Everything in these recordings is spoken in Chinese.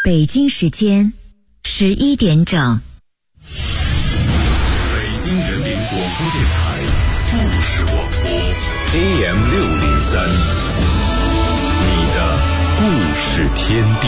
北京时间11点整。 北京人民广播电台故事广播 AM 603，你的故事天地。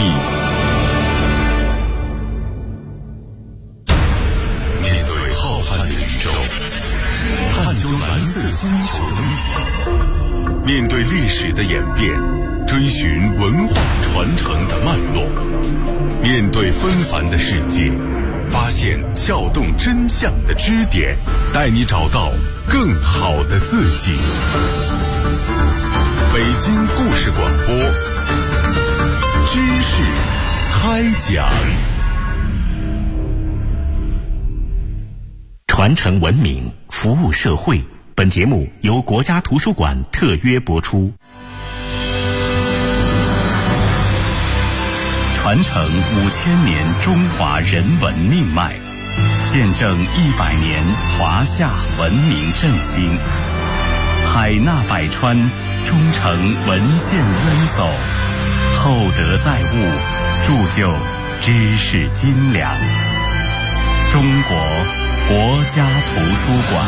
面对浩瀚的宇宙，探究蓝色星球的秘密，面对历史的演变，追寻文化传承的脉络，面对纷繁的世界，发现撬动真相的支点，带你找到更好的自己。北京故事广播，知识开讲。 传承文明，服务社会。本节目由国家图书馆特约播出。传承5000年中华人文命脉，见证100年华夏文明振兴。海纳百川，忠诚文献恩走，厚德载物，铸就知识斤两。中国国家图书馆。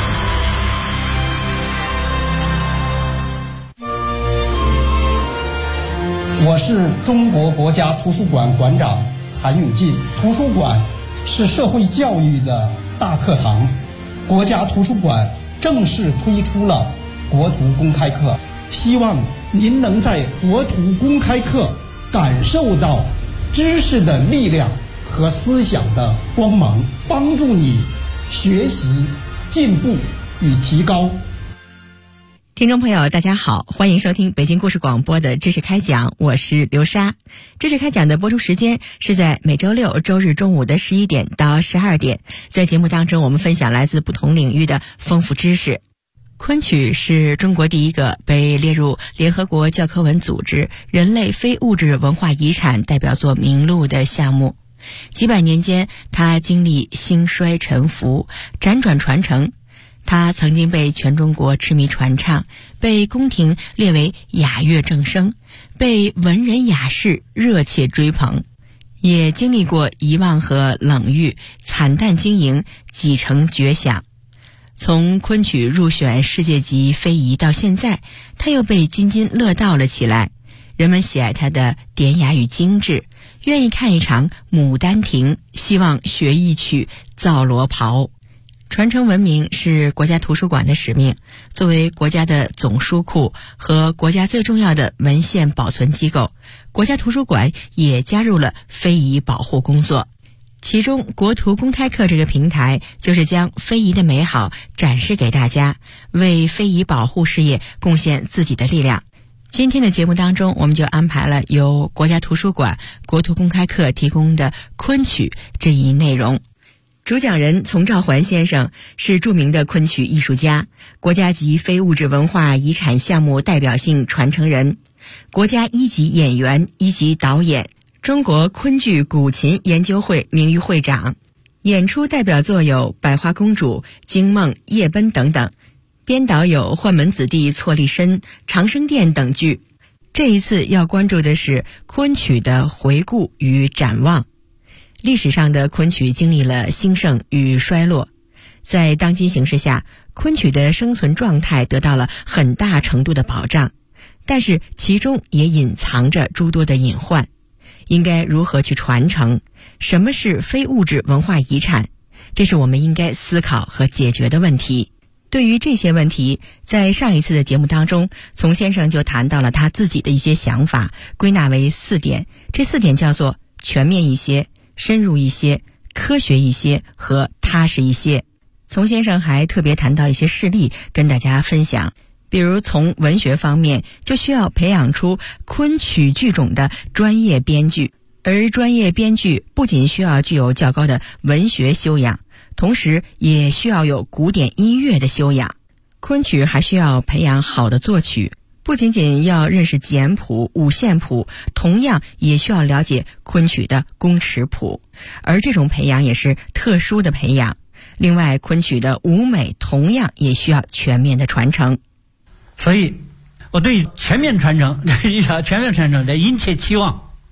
我是中国国家图书馆馆长韩永进。图书馆是社会教育的大课堂，国家图书馆正式推出了国图公开课，希望您能在国图公开课感受到知识的力量和思想的光芒，帮助你学习、进步与提高。 听众朋友大家好，欢迎收听北京故事广播的知识开讲，我是刘莎。知识开讲的播出时间是在每周六周日中午的11点到12点，在节目当中我们分享来自不同领域的丰富知识。昆曲是中国第一个被列入联合国教科文组织人类非物质文化遗产代表作名录的项目。几百年间，它经历兴衰沉浮，辗转传承。它曾经被全中国痴迷传唱，被宫廷列为雅乐正声，被文人雅士热切追捧，也经历过遗忘和冷遇，惨淡经营，几成绝响。从昆曲入选世界级非遗到现在，它又被津津乐道了起来。人们喜爱它的典雅与精致，愿意看一场《牡丹亭》，希望学一曲《皂罗袍》。传承文明是国家图书馆的使命，作为国家的总书库和国家最重要的文献保存机构，国家图书馆也加入了非遗保护工作。其中国图公开课这个平台就是将非遗的美好展示给大家，为非遗保护事业贡献自己的力量。今天的节目当中，我们就安排了由国家图书馆国图公开课提供的昆曲这一内容。主讲人丛兆环先生是著名的昆曲艺术家，国家级非物质文化遗产项目代表性传承人，国家1级演员、1级导演，中国昆剧古琴研究会名誉会长，演出代表作有《百花公主》、《惊梦》、《夜奔》等等，编导有《宦门子弟错立身》、《长生殿》等剧。这一次要关注的是昆曲的回顾与展望。历史上的昆曲经历了兴盛与衰落，在当今形势下，昆曲的生存状态得到了很大程度的保障，但是其中也隐藏着诸多的隐患。应该如何去传承？什么是非物质文化遗产？这是我们应该思考和解决的问题。对于这些问题，在上一次的节目当中，丛先生就谈到了他自己的一些想法，归纳为4点。这4点叫做全面一些、深入一些、科学一些和踏实一些。丛先生还特别谈到一些事例跟大家分享，比如从文学方面，就需要培养出昆曲剧种的专业编剧，而专业编剧不仅需要具有较高的文学修养，同时也需要有古典音乐的修养。昆曲还需要培养好的作曲，不仅仅要认识简谱、五线谱，同样也需要了解昆曲的宫尺谱，而这种培养也是特殊的培养。另外，昆曲的舞美同样也需要全面的传承。 所以我对全面传承的殷切期望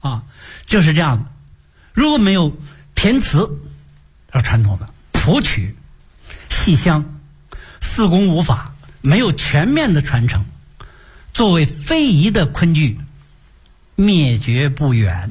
啊，就是这样的。如果没有填词，传统的谱曲、戏腔、四功五法没有全面的传承，作为非遗的昆剧灭绝不远，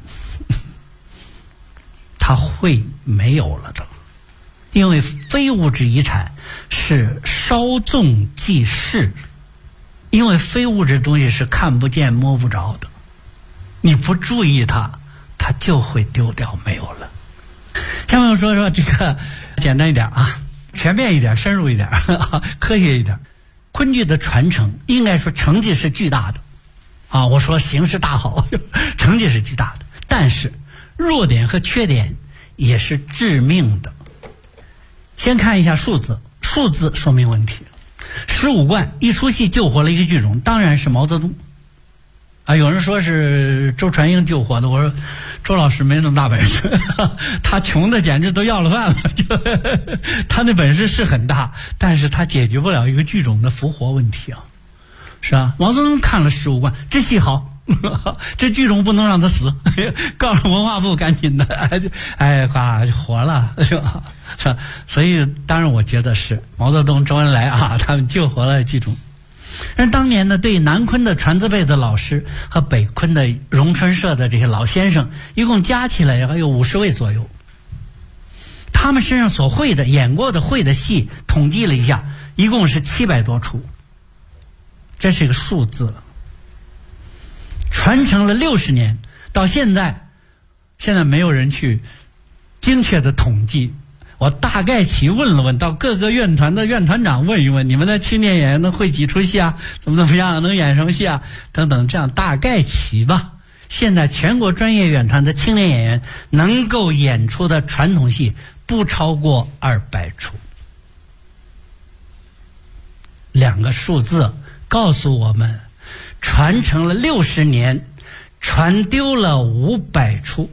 它会没有了的。因为非物质遗产是稍纵即逝，因为非物质东西是看不见摸不着的，你不注意它就会丢掉没有了。下面我说这个简单一点啊，全面一点，深入一点，科学一点。昆剧的传承应该说成绩是巨大的啊，我说形势大好，成绩是巨大的，但是弱点和缺点也是致命的。先看一下数字说明问题。15贯一出戏救活了一个剧种，当然是毛泽东啊。有人说是周传英救活的，我说周老师没那么大本事，他穷的简直都要了饭了，他那本事是很大，但是他解决不了一个剧种的复活问题啊，是吧？毛泽东看了15贯，这戏好，这剧种不能让他死，告诉文化部赶紧的，就活了，是吧？是吧？所以当然我觉得是毛泽东、周恩来啊，他们救活了剧种。而当年呢，对南昆的传字辈的老师和北昆的荣春社的这些老先生，一共加起来还有50位左右。他们身上所会的、演过的、会的戏，统计了一下，一共是700多出，这是一个数字了。传承了60年，到现在没有人去精确的统计。我大概其问了问，到各个院团的院团长问一问，你们的青年演员能会几出戏啊？怎么样？能演什么戏啊？等等，这样大概其吧。现在全国专业院团的青年演员能够演出的传统戏不超过200出。两个数字告诉我们，传承了60年，传丢了500出。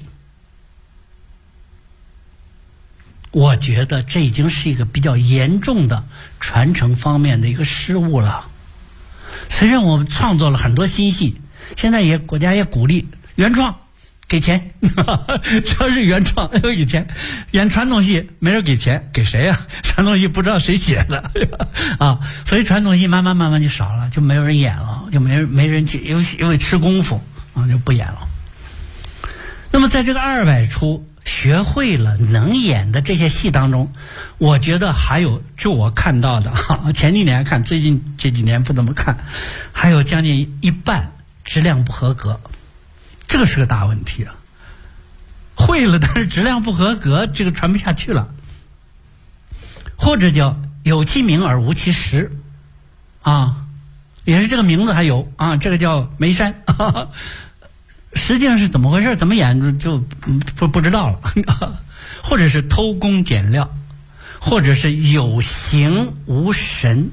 我觉得这已经是一个比较严重的传承方面的一个失误了。虽然我们创作了很多新戏，现在国家也鼓励原创，给钱，只要是原创要给钱。演传统戏没人给钱，给谁啊？传统戏不知道谁写的啊，所以传统戏慢慢就少了，就没有人演了，就没人去，因为吃功夫啊，就不演了。那么在这个200出学会了能演的这些戏当中，我觉得还有，就我看到的前几年看，最近这几年不怎么看，还有将近一半质量不合格，这个是个大问题啊。会了，但是质量不合格，这个传不下去了。或者叫有其名而无其实啊，也是这个名字还有啊，这个叫眉山实际上是怎么回事，怎么演就不知道了或者是偷工减料，或者是有形无神，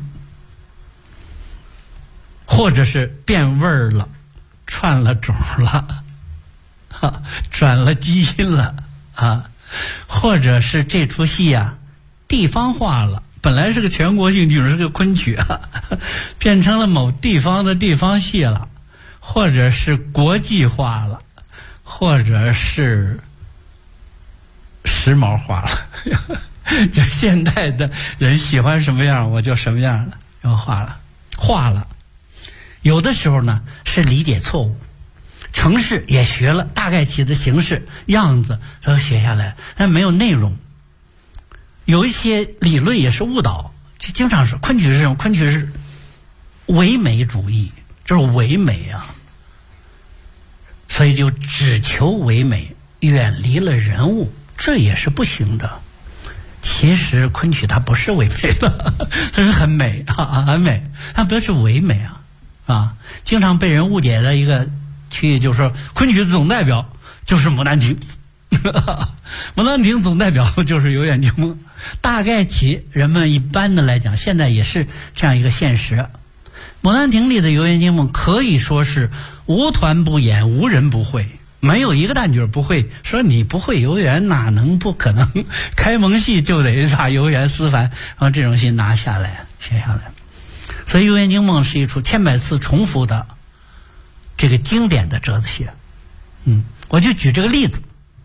或者是变味儿了，串了种了转了基因了啊，或者是这出戏啊地方化了，本来是个全国性剧种，是个昆曲啊，变成了某地方的地方戏了，或者是国际化了，或者是时髦化了就现代的人喜欢什么样我就什么样了，然后化了。有的时候呢是理解错误，程式也学了，大概其的形式样子都学下来，但没有内容。有一些理论也是误导，就经常说昆曲是什么？昆曲是唯美主义，这是唯美啊，所以就只求唯美，远离了人物，这也是不行的。其实昆曲它不是唯美的，它是很美啊，很美，它不是唯美啊。经常被人误解的一个区域就是说，昆曲的总代表就是《牡丹亭》牡丹亭总代表就是游园惊梦。大概其人们一般的来讲，现在也是这样一个现实。牡丹亭里的游园惊梦可以说是无团不演，无人不会，没有一个旦角不会。说你不会游园，哪能不可能？开蒙戏就得把游园思凡这种戏拿下来写下来。所以游园惊梦是一出千百次重复的这个经典的折子戏。 我就举这个例子。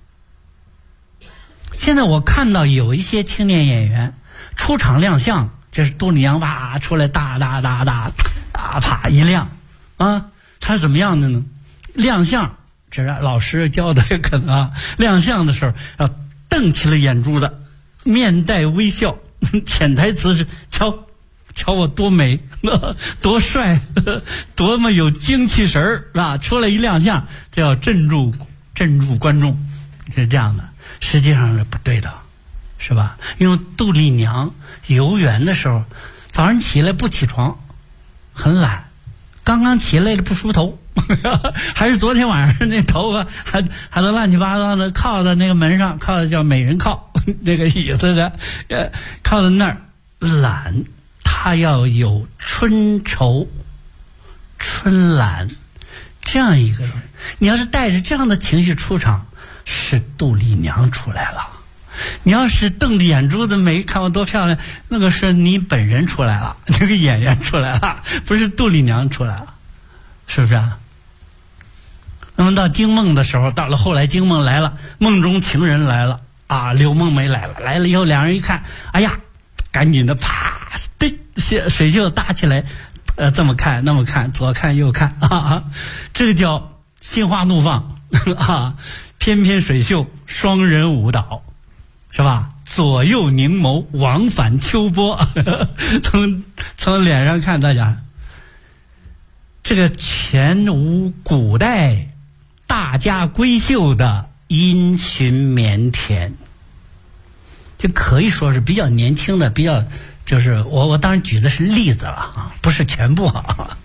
现在我看到有一些青年演员出场亮相，就是杜丽娘啪出来哒啪一亮啊，他是怎么样的呢？亮相，这是老师教的可能啊。亮相的时候要瞪起了眼珠子，面带微笑，潜台词是瞧我多美，多帅，多么有精气神儿，是吧？出来一亮相，就要镇住观众，是这样的。实际上是不对的，是吧？因为杜丽娘游园的时候，早上起来不起床，很懒，刚刚起来了不梳头，还是昨天晚上那头发还都乱七八糟的，靠在那个门上，靠的叫美人靠那个椅子的，靠在那儿懒。他要有春愁、春懒这样一个人，你要是带着这样的情绪出场，是杜丽娘出来了。你要是瞪着眼珠子没看我多漂亮，那个是你本人出来了，那个演员出来了，不是杜丽娘出来了，是不是啊？那么到惊梦的时候，到了后来惊梦来了，梦中情人来了啊，柳梦梅来了以后，两人一看，哎呀，赶紧的啪，对，水袖搭起来，这么看那么看，左看右看啊，这个叫心花怒放啊，翩翩水袖，双人舞蹈，是吧？左右凝眸，往返秋波，从脸上看，大家，这个全无古代大家闺秀的因循绵甜，就可以说是比较年轻的，比较就是我当然举的是例子了啊，不是全部啊。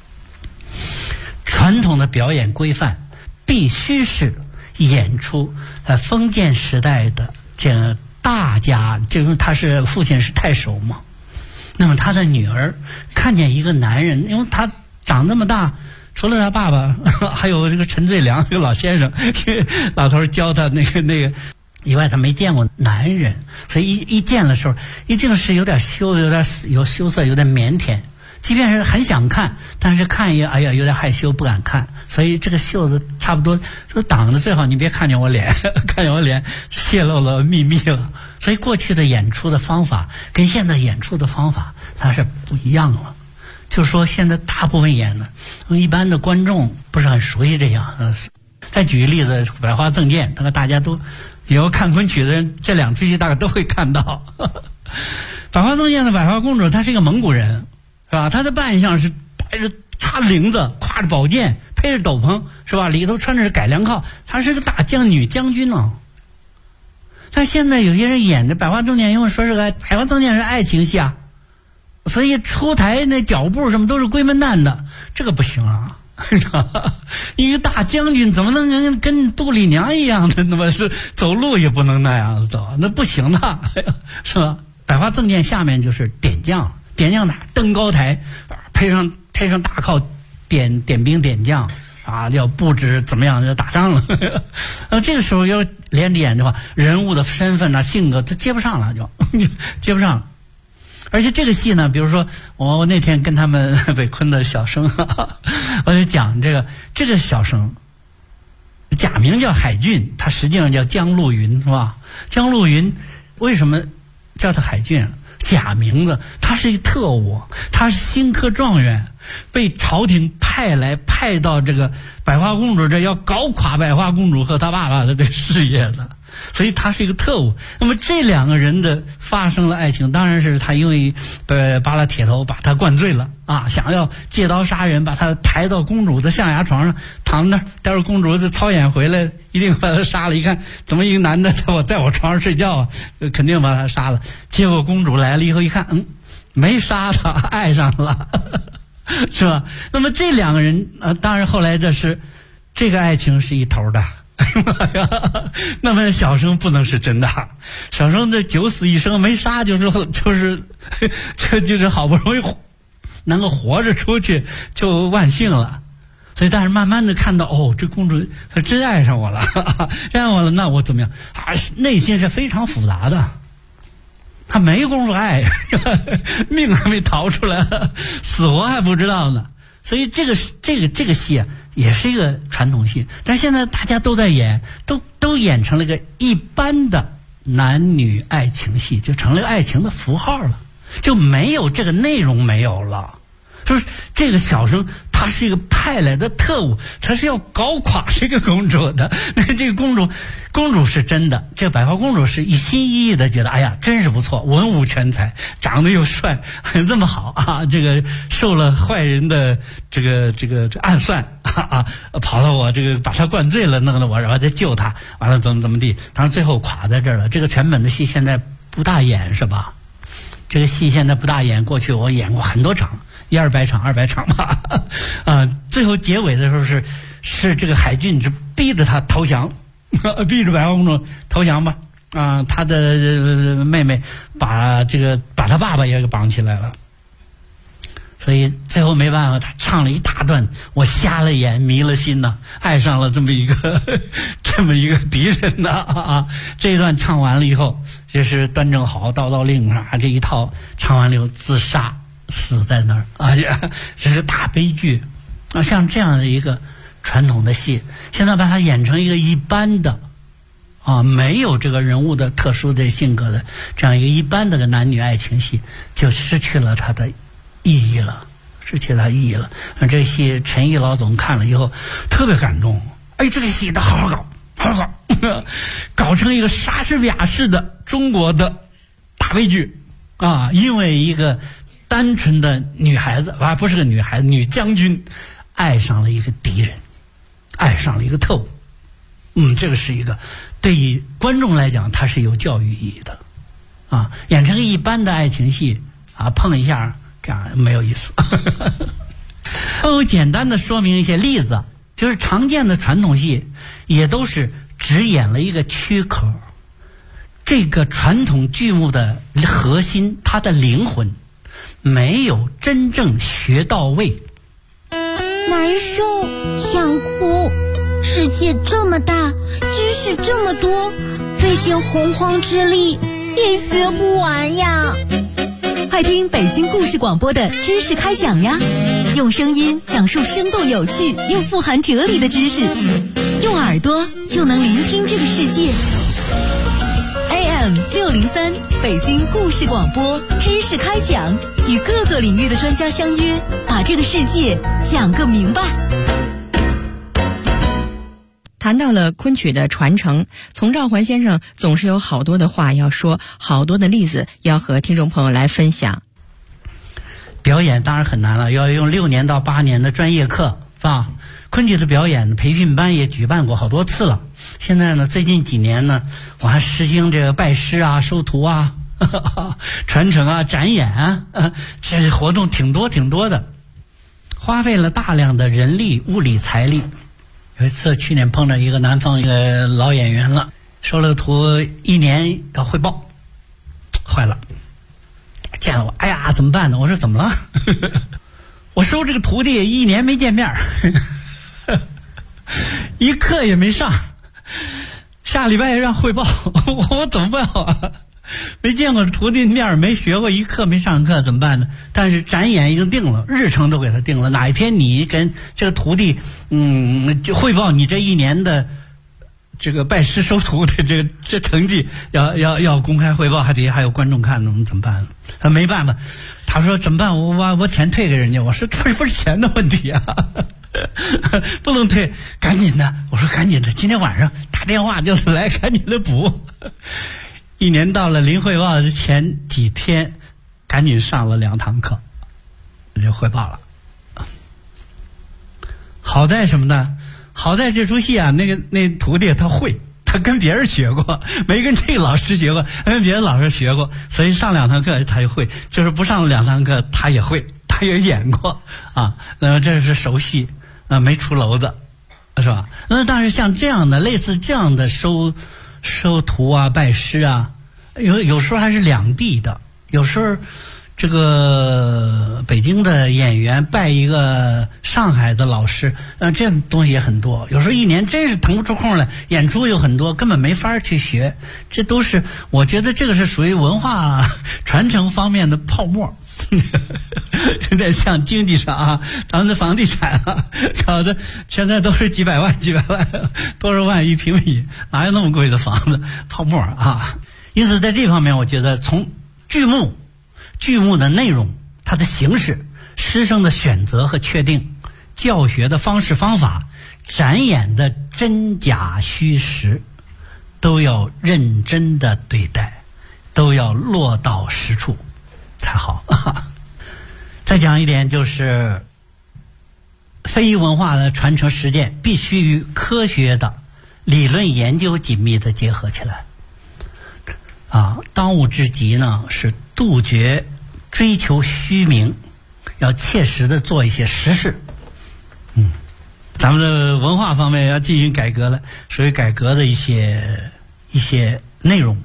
传统的表演规范必须是演出封建时代的这个大家，就是他是父亲是太守嘛，那么他的女儿看见一个男人，因为他长这么大，除了他爸爸，还有这个陈最良这个老先生，老头教他那个以外，他没见过男人，所以一见的时候，一定是有点羞涩，有点腼腆。即便是很想看，但是看也哎呀有点害羞，不敢看。所以这个袖子差不多都挡着，最好你别看见我脸，看见我脸泄露了秘密了。所以过去的演出的方法跟现在演出的方法它是不一样了。就是说现在大部分演的，一般的观众不是很熟悉这样。再举个例子，百花赠剑，那个大家都有看昆曲的人，这两出戏大概都会看到。百花赠剑的百花公主，她是一个蒙古人，是吧？她的扮相是带着插翎子，挎着宝剑，披着斗篷，是吧？里头穿的是改良靠，她是个大将军啊。但是现在有些人演的百花赠剑，因为说是个百花赠剑是爱情戏啊，所以出台那脚步什么都是闺门旦的，这个不行啊。一个大将军怎么能跟杜丽娘一样的，那么是走路也不能那样走，那不行的，是吧？百花赠剑下面就是点将哪登高台，配上大靠，点兵点将啊，要布置怎么样，要打仗了。这个时候要连着演的话，人物的身份性格他接不上了，就接不上了。而且这个戏呢，比如说我那天跟他们北昆的小生，我就讲这个小生假名叫海俊，他实际上叫江陆云，是吧？江陆云为什么叫他海俊？假名字，他是一特务，他是新科状元，被朝廷派到这个百花公主这，要搞垮百花公主和他爸爸的这事业的。所以他是一个特务。那么这两个人的发生了爱情，当然是他因为扒拉铁头把他灌醉了啊，想要借刀杀人，把他抬到公主的象牙床上躺那儿，待会儿公主操演回来一定把他杀了。一看怎么一个男的在我床上睡觉啊，肯定把他杀了。结果公主来了以后一看，没杀他，爱上了，是吧？那么这两个人当然后来这个爱情是一头的。那么小生不能是真的，小生这九死一生没杀，就是好不容易能够活着出去就万幸了。所以但是慢慢的看到这公主她真爱上我了，那我怎么样啊？内心是非常复杂的，她没工夫爱，命还没逃出来，死活还不知道呢。 所以这个戏啊，也是一个传统戏，但现在大家都在演，都演成了个一般的男女爱情戏，就成了个爱情的符号了，就没有这个内容没有了。就是这个小生他是一个派来的特务，他是要搞垮这个公主的。这个公主是真的，这个百花公主是一心一意的觉得，哎呀，真是不错，文武全才，长得又帅，这么好啊！这个受了坏人的这个暗算啊，跑到我这个把他灌醉了，弄得我然后再救他，完了怎么地，当然最后垮在这儿了。这个全本的戏现在不大演是吧？这个戏现在不大演，过去我演过很多场。200场吧，最后结尾的时候是这个海俊是逼着他投降，逼着百花公主投降吧，他的妹妹把他爸爸也给绑起来了，所以最后没办法，他唱了一大段，我瞎了眼迷了心呐，爱上了这么一个敌人呐这一段唱完了以后，就是端正好道令啊这一套唱完了以后自杀。死在那儿啊！这是个大悲剧啊！像这样的一个传统的戏，现在把它演成一个一般的没有这个人物的特殊的性格的这样一个一般的个男女爱情戏，就失去了它的意义了，这个戏陈毅老总看了以后特别感动，哎，这个戏得好好搞，搞成一个莎士比亚式的中国的大悲剧啊！因为一个单纯的女孩子不是个女孩子，女将军爱上了一个敌人，爱上了一个特务。这个是一个对于观众来讲它是有教育意义的演成一般的爱情戏碰一下这样没有意思。我简单的说明一些例子，就是常见的传统戏也都是只演了一个躯壳，这个传统剧目的核心，它的灵魂没有真正学到位。 难受，想哭，世界这么大，知识这么多，费尽洪荒之力也学不完呀。 快听北京故事广播的知识开讲呀，用声音讲述生动有趣又富含哲理的知识，用耳朵就能聆听这个世界。AM603 北京故事广播知识开讲，与各个领域的专家相约，把这个世界讲个明白。 谈到了昆曲的传承，丛兆环先生总是有好多的话要说，好多的例子要和听众朋友来分享。 表演当然很难了，要用6年到8年的专业课啊。昆曲的表演培训班也举办过好多次了。现在呢，最近几年呢，我还实行这个拜师啊、收徒啊、传承啊、展演啊，这活动挺多的，花费了大量的人力、物力、财力。有一次，去年碰到一个南方一个老演员了，收了个徒1年要汇报，坏了，见了我，哎呀，怎么办呢？我说怎么了？我收这个徒弟1年没见面，一课也没上，下礼拜也让汇报，我怎么办啊？没见过徒弟面，没学过，一课没上课，怎么办呢？但是展演已经定了，日程都给他定了，哪一天你跟这个徒弟就汇报你这1年的这个拜师收徒的这成绩，要公开汇报，还有观众看，怎么办？他没办法，他说怎么办？我钱退给人家。我说这不是钱的问题啊，不能退，赶紧的。我说赶紧的，今天晚上打电话就来，赶紧的补。1年到了临汇报的前几天，赶紧上了2堂课，就汇报了。好在什么呢？好在这出戏啊，那徒弟他会，他跟别人学过，没跟这个老师学过，跟别的老师学过，所以上2堂课他就会，就是不上2堂课他也会，他也演过啊。这是熟戏啊，没出篓子，是吧？但是像这样的类似这样的收徒啊、拜师啊，有时候还是两地的，有时候这个北京的演员拜一个上海的老师，这东西也很多。有时候一年真是腾不出空来，演出有很多，根本没法去学。这都是我觉得这个是属于文化传承方面的泡沫，有点像经济上啊，咱们的房地产啊，搞得现在都是几百万、多少万一平米，哪有那么贵的房子？泡沫啊！因此在这方面，我觉得从剧目的内容、它的形式、师生的选择和确定、教学的方式方法、展演的真假虚实，都要认真的对待，都要落到实处才好。再讲一点，就是非遗文化的传承实践必须与科学的理论研究紧密的结合起来。当务之急呢是杜绝追求虚名，要切实的做一些实事。咱们的文化方面要进行改革了，属于改革的一些内容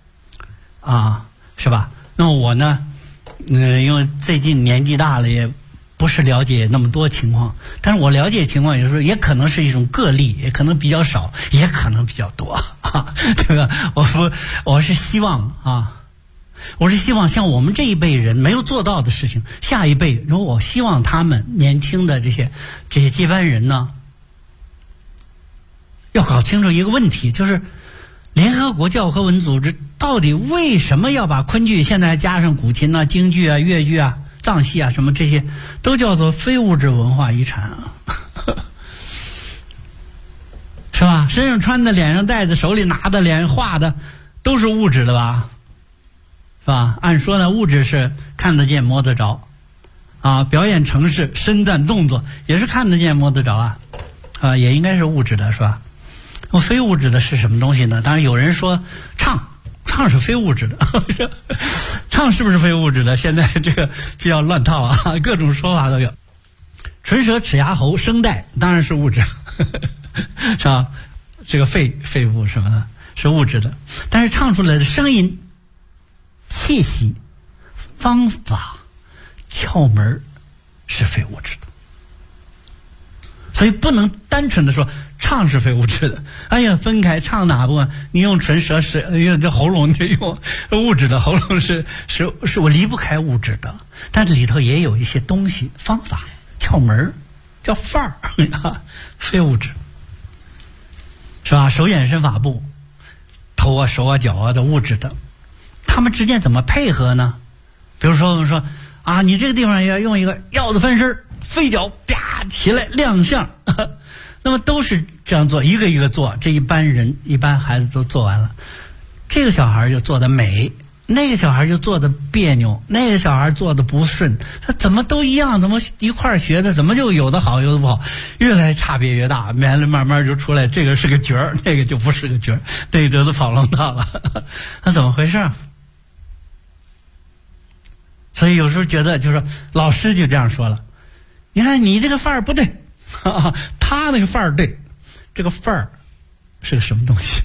是吧？那么我呢，因为最近年纪大了，也不是了解那么多情况，但是我了解情况有时候也可能是一种个例，也可能比较少，也可能比较多这个我是希望像我们这一辈人没有做到的事情，下一辈如果我希望他们年轻的这些接班人呢，要搞清楚一个问题，就是联合国教科文组织到底为什么要把昆剧，现在加上古琴啊、京剧啊、越剧啊、藏戏啊什么这些都叫做非物质文化遗产是吧？身上穿的、脸上戴的、手里拿的、脸上画的都是物质的吧？是吧？按说呢，物质是看得见摸得着表演程式、身段动作也是看得见摸得着也应该是物质的，是吧？那么非物质的是什么东西呢？当然有人说唱是非物质的唱是不是非物质的？现在这个比较乱套各种说法都有。唇舌齿牙喉声带当然是物质是吧？这个肺部什么的是物质的，但是唱出来的声音、气息、方法、窍门是非物质的。所以不能单纯的说唱是非物质的。分开唱哪部分？你用唇舌用这喉咙，你用物质的，喉咙是我离不开物质的，但是里头也有一些东西、方法、窍门，叫范儿非物质，是吧？手眼身法步，头啊、手啊、脚啊的物质的，他们之间怎么配合呢？比如说我们说你这个地方要用一个鹞子翻身，飞脚啪起来亮相那么都是这样做，一个一个做，这一般孩子都做完了，这个小孩就做的美，那个小孩就做的别扭，那个小孩做的不顺，他怎么都一样，怎么一块学的，怎么就有的好有的不好，越来差别越大，慢慢就出来这个是个角儿，那个就不是个角儿，那个都跑龙套了那怎么回事？所以有时候觉得就是老师就这样说了，你看你这个范儿不对他那个范儿对，这个范儿是个什么东西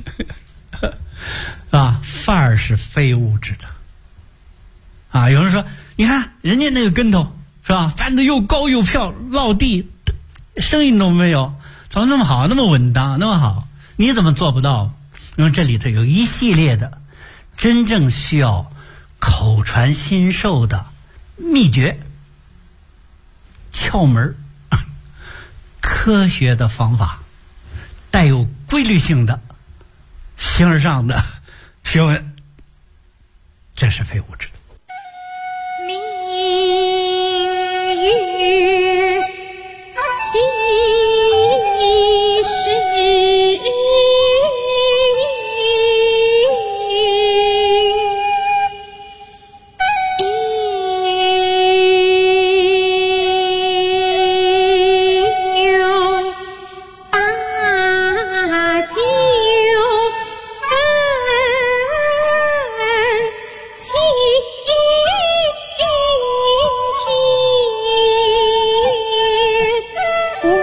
范儿是非物质的有人说你看人家那个跟头是吧，翻得又高又飘，落地声音都没有，怎么那么好，那么稳当，那么好，你怎么做不到？因为这里头有一系列的真正需要口传心授的秘诀、窍门、科学的方法，带有规律性的形而上的学问，这是非物质的。 明月几时我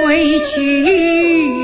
回去。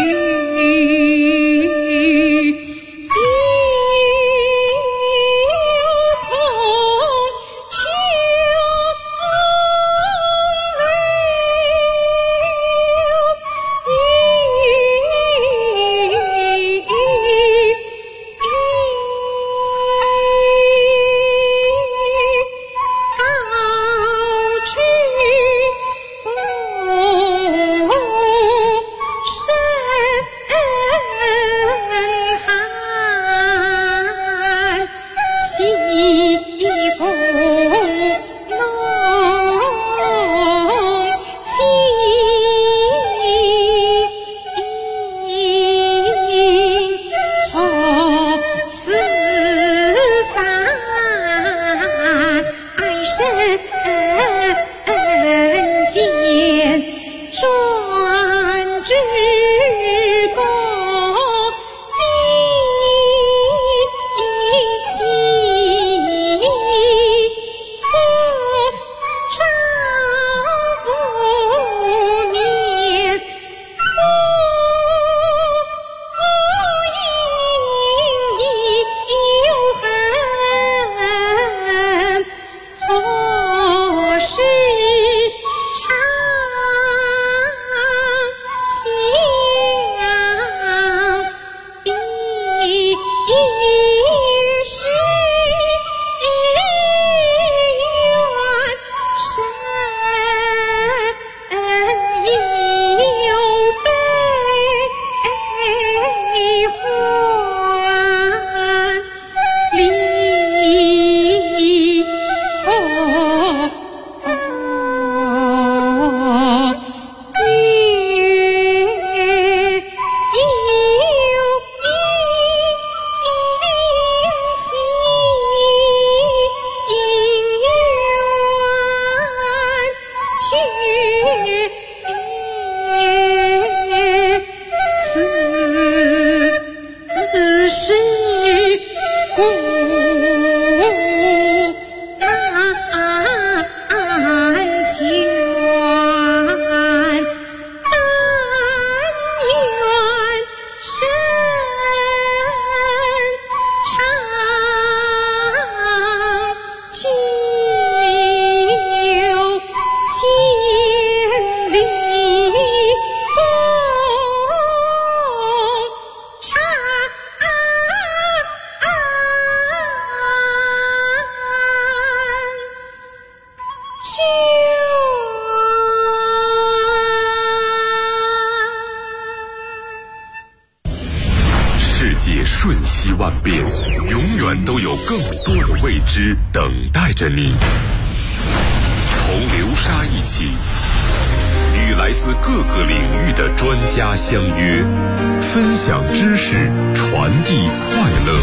瞬息万变，永远都有更多的未知等待着你。同流沙一起，与来自各个领域的专家相约，分享知识，传递快乐。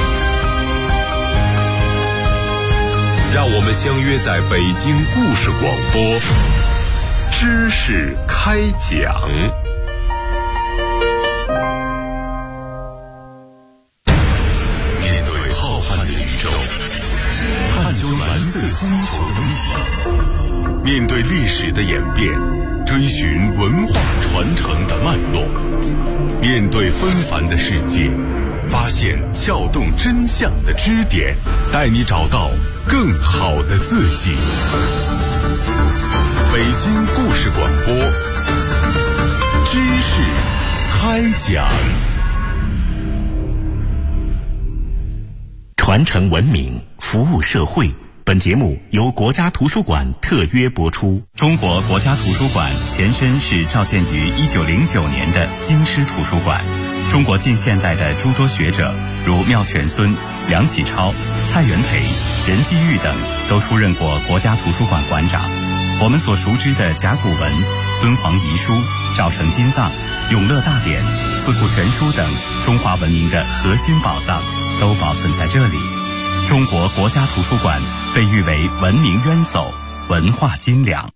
让我们相约在北京故事广播，知识开讲。面对浩瀚的宇宙，探究蓝色星球的秘密，面对历史的演变，追寻文化传承的脉络，面对纷繁的世界，发现撬动真相的支点，带你找到更好的自己。北京故事广播，知识开讲。 传承文明，服务社会。本节目由国家图书馆特约播出。 中国国家图书馆前身是召建于1909年的京师图书馆。中国近现代的诸多学者，如妙泉孙、梁启超、蔡元培、任继玉等，都出任过国家图书馆馆长。我们所熟知的甲骨文、敦煌遗书、赵城金藏、永乐大典、四库全书等中华文明的核心宝藏，都保存在这里。中国国家图书馆被誉为文明渊薮、文化斤两。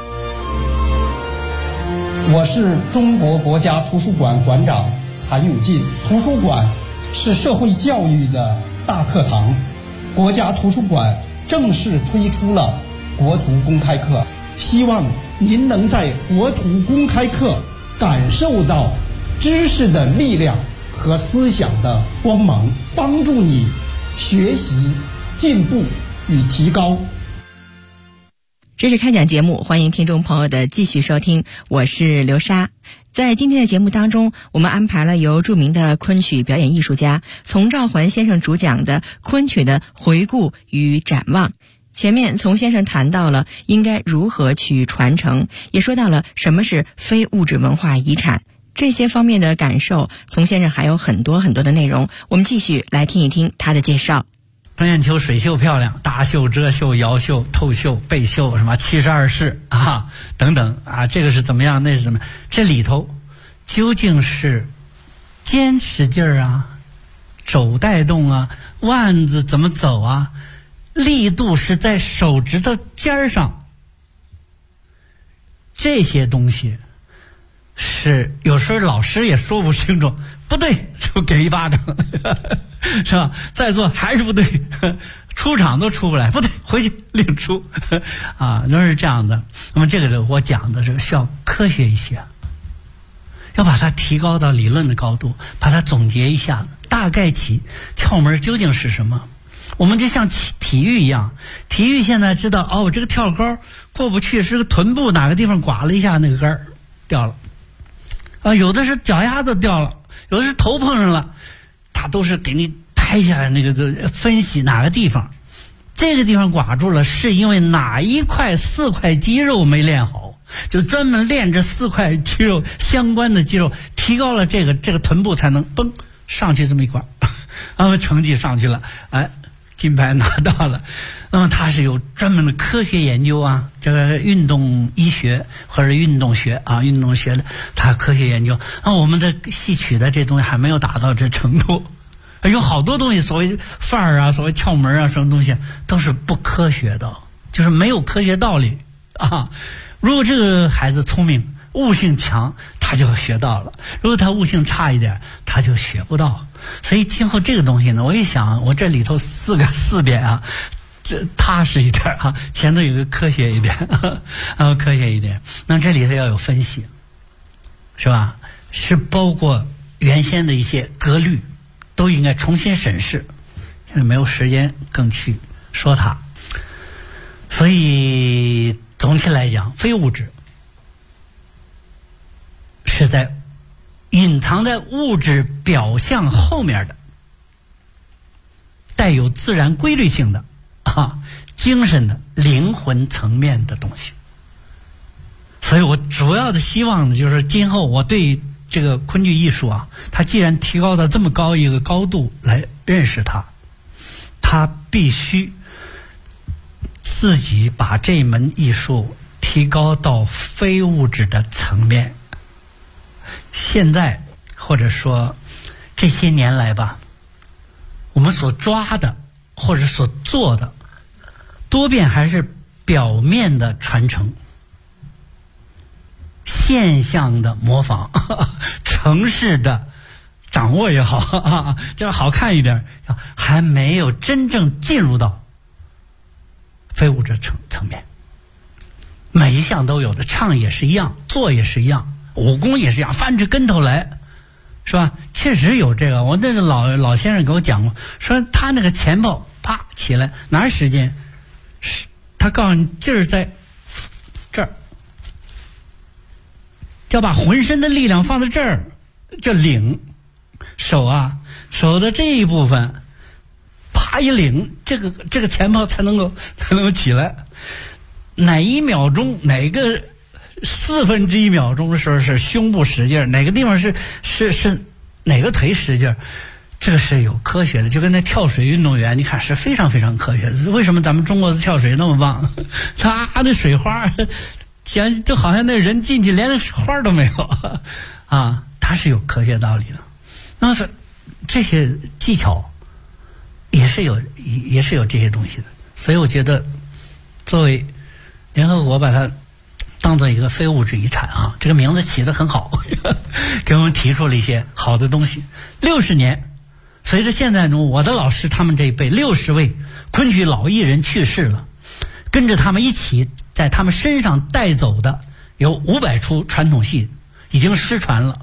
我是中国国家图书馆馆长韩永进。图书馆是社会教育的大课堂，国家图书馆正式推出了国图公开课，希望您能在国图公开课感受到知识的力量和思想的光芒，帮助你学习、进步与提高。 知识开讲节目，欢迎听众朋友的继续收听，我是刘莎。在今天的节目当中，我们安排了由著名的昆曲表演艺术家丛兆环先生主讲的昆曲的回顾与展望。前面丛先生谈到了应该如何去传承，也说到了什么是非物质文化遗产，这些方面的感受，丛先生还有很多很多的内容，我们继续来听一听他的介绍。 双燕秋水袖漂亮，大袖、遮袖、摇袖、透袖、背袖，什么72式啊等等啊，这个是怎么样，那是怎么样？这里头究竟是肩使劲儿啊，肘带动啊，腕子怎么走啊？力度是在手指头尖上，这些东西是有时候老师也说不清楚，不对就给一巴掌是吧？再做还是不对，出场都出不来，不对回去另出啊，都是这样的。那么这个我讲的是需要科学一些，要把它提高到理论的高度，把它总结一下，大概其窍门究竟是什么。我们就像体育一样，体育现在知道哦，这个跳高过不去是个臀部哪个地方刮了一下，那个杆儿掉了啊，有的是脚丫子掉了，有的是头碰上了，他都是给你拍下来那个分析哪个地方，这个地方刮住了，是因为哪一块4块肌肉没练好，就专门练这4块肌肉相关的肌肉，提高了这个臀部才能嘣上去这么一块，然后成绩上去了，哎，金牌拿到了。那么它是有专门的科学研究啊，这个运动医学或者运动学啊，运动学的它科学研究。那我们的戏曲的这东西还没有达到这程度，有好多东西所谓范儿啊，所谓窍门啊，什么东西都是不科学的，就是没有科学道理啊。如果这个孩子聪明悟性强，他就学到了；如果他悟性差一点，他就学不到。所以今后这个东西呢，我一想，我这里头4点啊，这踏实一点啊，前头有个科学一点，然后科学一点。那这里头要有分析，是吧？是包括原先的一些格律，都应该重新审视。现在没有时间更去说它。所以总体来讲，非物质是在隐藏在物质表象后面的，带有自然规律性的啊，精神的灵魂层面的东西。所以我主要的希望呢，就是今后我对这个昆剧艺术啊，它既然提高到这么高一个高度来认识它，它必须自己把这门艺术提高到非物质的层面。现在或者说这些年来吧，我们所抓的或者所做的多半还是表面的传承，现象的模仿，程式的掌握也好，这样好看一点，还没有真正进入到非物质层面。每一项都有的，唱也是一样，做也是一样，武功也是一样，翻着跟头来，是吧？确实有这个，我那个老先生给我讲过，说他那个前炮啪起来，哪使劲？他告诉你劲儿在这儿，就要把浑身的力量放在这儿，这领手啊，手的这一部分啪一领，这个前炮才能够起来。哪一秒钟，哪个1/4秒钟的时候是胸部使劲，哪个地方是哪个腿使劲，这个是有科学的。就跟那跳水运动员，你看是非常非常科学的。为什么咱们中国的跳水那么棒？他那水花，就好像那人进去连那花都没有啊，它是有科学道理的。那么是这些技巧也是有这些东西的。所以我觉得，作为联合国把它当做一个非物质遗产啊，这个名字起得很好，给我们提出了一些好的东西。60年，随着现在呢，我的老师他们这一辈60位昆曲老艺人去世了，跟着他们一起在他们身上带走的有500出传统戏已经失传了，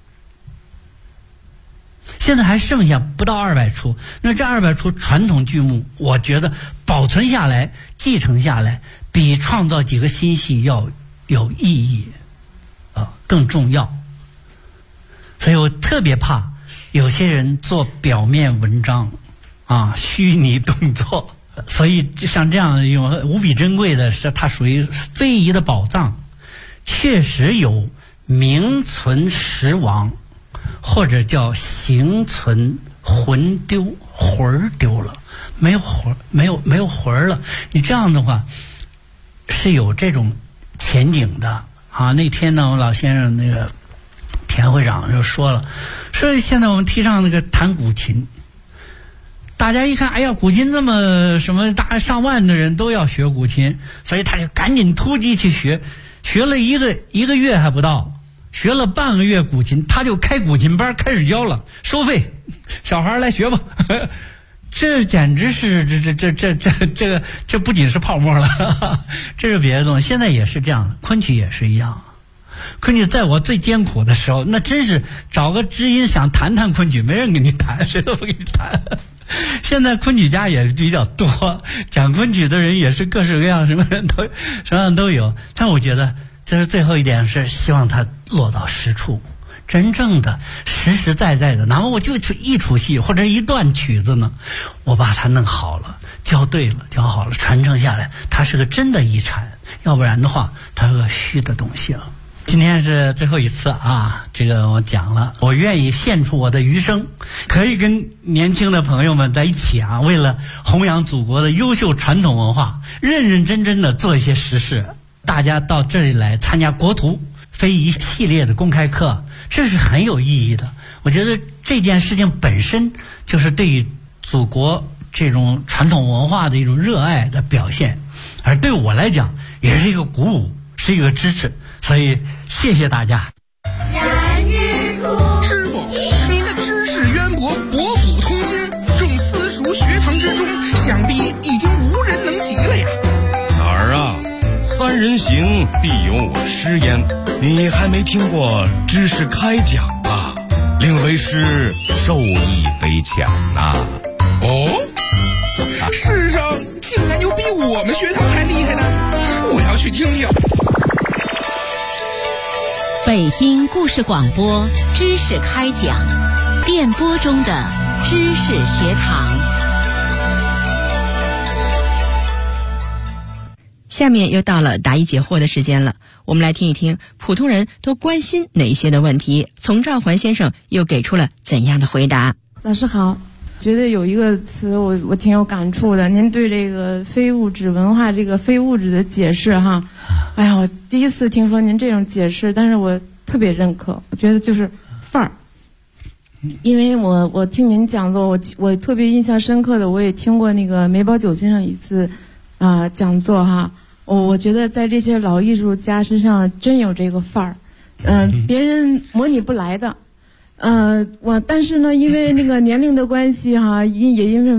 现在还剩下不到200出。那这200出传统剧目，我觉得保存下来、继承下来，比创造几个新戏要有意义更重要。所以我特别怕有些人做表面文章虚拟动作。所以像这样一种无比珍贵的是，它属于非遗的宝藏，确实有名存实亡，或者叫形存魂丢，魂丢了，没有魂了。你这样的话是有这种前景的那天呢，我老先生那个田会长就说了，说现在我们提倡那个弹古琴，大家一看，哎呀，古琴这么什么上万的人都要学古琴，所以他就赶紧突击去学，学了一个月还不到，学了半个月古琴，他就开古琴班开始教了，收费，小孩来学吧。这简直是这不仅是泡沫了，这是别的东西。现在也是这样的，昆曲也是一样。昆曲在我最艰苦的时候，那真是找个知音想谈昆曲，没人给你谈，谁都不给你谈。现在昆曲家也比较多，讲昆曲的人也是各式各样，什么样都有。但我觉得这是最后一点，是希望它落到实处，真正的实实在在的，哪怕我就一出戏或者一段曲子呢，我把它弄好了，教对了，教好了，传承下来，它是个真的遗产。要不然的话，它是个虚的东西了。今天是最后一次这个我讲了，我愿意献出我的余生，可以跟年轻的朋友们在一起为了弘扬祖国的优秀传统文化，认认真真的做一些实事。大家到这里来参加国图非遗系列的公开课，这是很有意义的。我觉得这件事情本身就是对于祖国这种传统文化的一种热爱的表现，而对我来讲也是一个鼓舞，是一个支持。所以谢谢大家。 师傅，您的知识渊博，博古通今，众私塾学堂之中，想必已经无人能及了呀。 哪儿啊？3人行必有我师焉，你还没听过知识开讲啊？令为师受益匪浅呐。 哦，世上竟然有比我们学堂还厉害的，我要去听听。 北京故事广播知识开讲，电波中的知识学堂。 下面又到了答疑解惑的时间了，我们来听一听普通人都关心哪些的问题，丛兆环先生又给出了怎样的回答。 老师好，觉得有一个词我挺有感触的，您对这个非物质文化这个非物质的解释哎呀，我第一次听说您这种解释，但是我特别认可，我觉得就是范儿。因为我听您讲座，我特别印象深刻的，我也听过那个梅葆玖先生一次讲座我觉得在这些老艺术家身上真有这个范儿，别人模拟不来的。但是呢，因为那个年龄的关系也因为